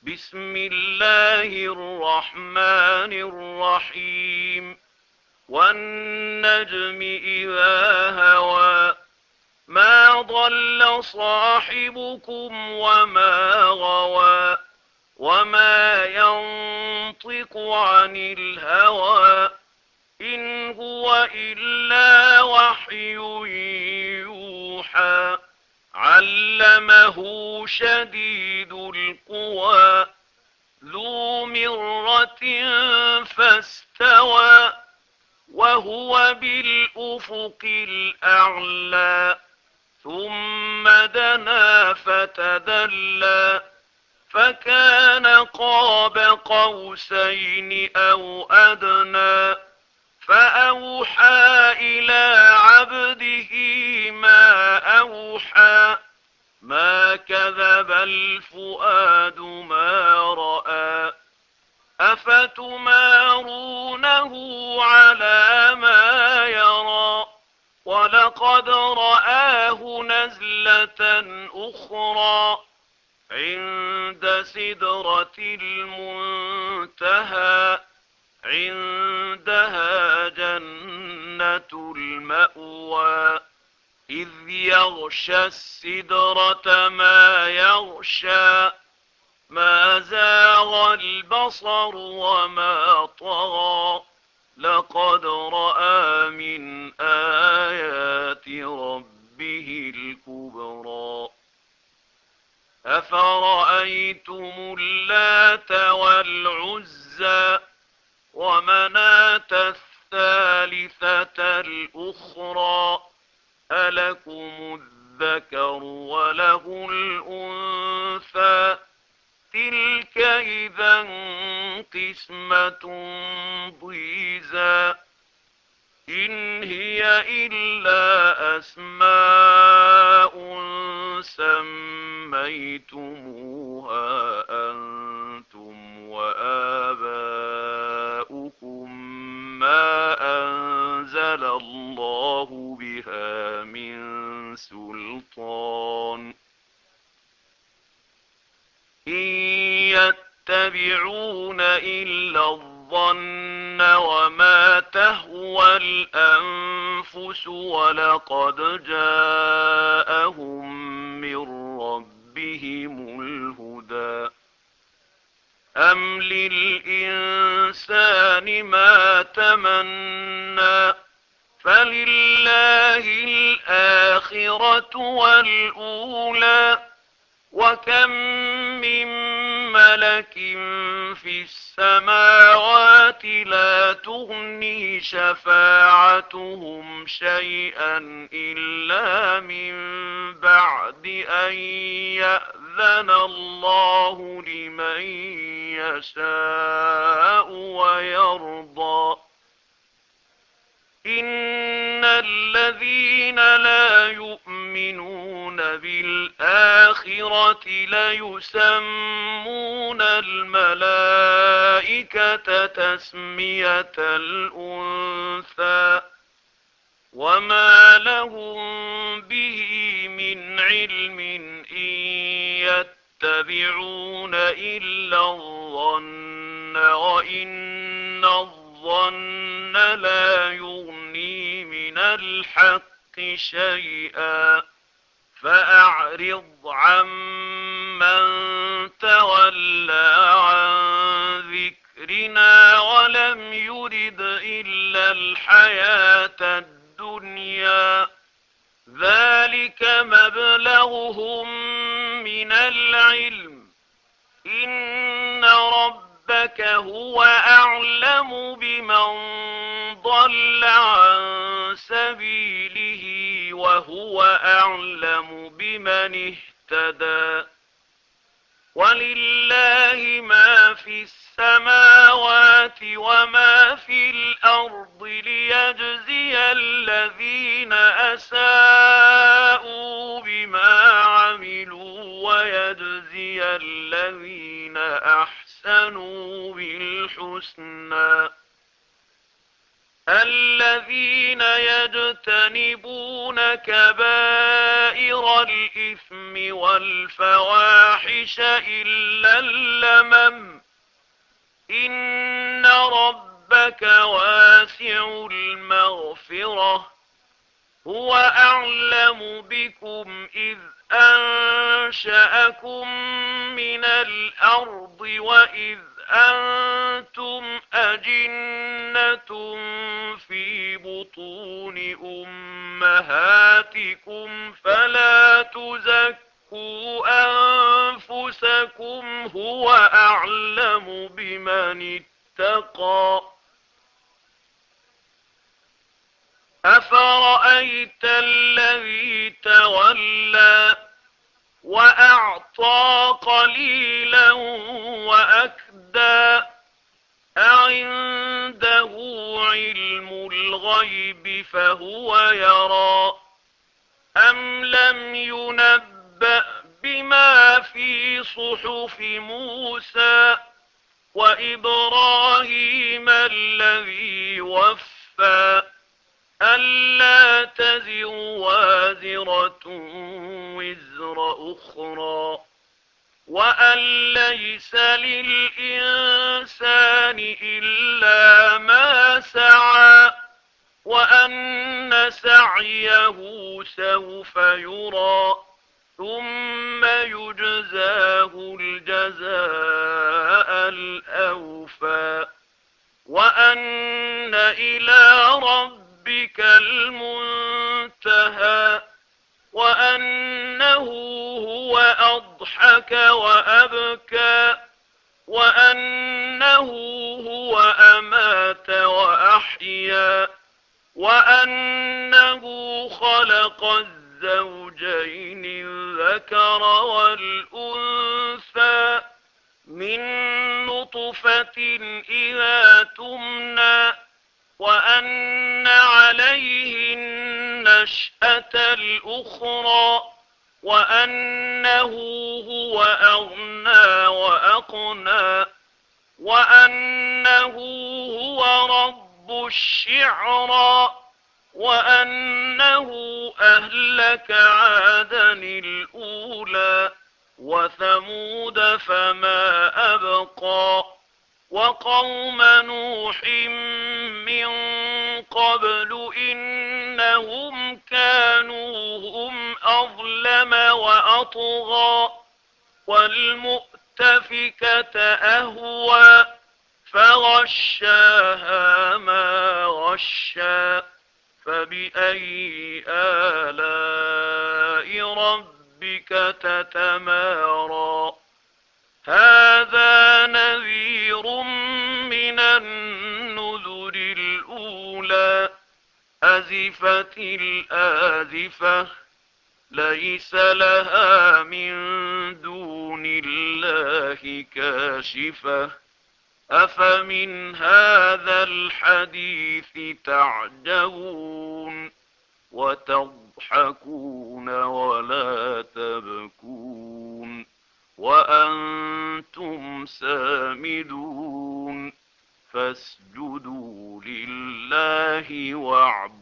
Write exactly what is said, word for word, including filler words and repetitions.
بسم الله الرحمن الرحيم. والنجم إذا هوى ما ضل صاحبكم وما غوى وما ينطق عن الهوى إن هو إلا وحي يوحى. علمه شديد القوى ذو مرة فاستوى وهو بالأفق الأعلى ثم دنا فتدلى فكان قاب قوسين أو أدنى فأوحى إلى عبده ما أوحى ما كذب الفؤاد ما رأى أفتمارونه على ما يرى ولقد رآه نزلة أخرى عند سدرة المنتهى عندها جنة المأوى إذ يغشى السدرة ما يغشى ما زاغ البصر وما طغى لقد رأى من آيات ربه الكبرى أفرأيتم اللات والعزى ومناة الثالثة الأخرى ألكم الذكر وله الأنثى تلك إذا قسمة ضيزى إن هي إلا أسماء سميتموها أنتم وآباؤكم ما أنزل الله بها من سلطان إن يتبعون إلا الظن وما تهوى الأنفس ولقد جاءهم من ربهم الهدى أم للإنسان ما تمنى فلله الآخرة والأولى وكم من ملك في السماوات لا تغني شفاعتهم شيئا إلا من بعد أن يأذن الله لمن يشاء ويرضى إن الذين لا يؤمنون بالآخرة ليسمون الملائكة تسمية الأنثى وما لهم به من علم إن يتبعون إلا الظن وإن الظن لا يغني من الحق شيئا فأعرض عمن تولى عن ذكرنا ولم يرد إلا الحياة الدنيا ذلك مبلغهم من العلم إن ربك هو أعلم بمن ضل عن سبيله وهو أعلم بمن اهتدى ولله ما في السماوات وما في الأرض ليجزي الذين أساءوا بما عملوا ويجزي الذين أحسنوا بالحسنى الذين يجتنبون كبائر الإثم والفواحش إلا اللمم إن ربك واسع المغفرة هو أعلم بكم إذ أنشأكم من الأرض وإذ أنتم أجنة في بطون أمهاتكم فلا تزكوا أنفسكم هو أعلم بمن اتقى أفرأيت الذي تولى وأعطى قليلا وأكدى أعنده علم الغيب فهو يرى أم لم ينبأ بما في صحف موسى وإبراهيم الذي وفى ألا تزر وازرة وزر أخرى وأن ليس للإنسان إلا ما سعى وأن سعيه سوف يرى ثم يجزاه الجزاء الأوفى وأن إلى ربك المنتهى وأنه هو أضحك وأبكى وأنه هو أمات وأحيا وأنه خلق الزوجين الذكر والأنثى من نطفة إذا تمنى وأن عليه النشأة الأخرى وأنه هو أغنى وأقنى وأنه هو رب الشعرى وأنه أهلك عادا الأولى وثمود فما أبقى وقوم نوح من قبل إنهم كانوا هم أظلم وأطغى والمؤتفكة أهوى فغشاها ما غشا فبأي آلاء ربك تتمارى هذا نذير من النذر الأولى أزفت الآزفة ليس لها من دون الله كاشفة أفمن هذا الحديث تعجبون وتضحكون ولا تبكون وأنتم سامدون فاسجدوا لله واعبدوا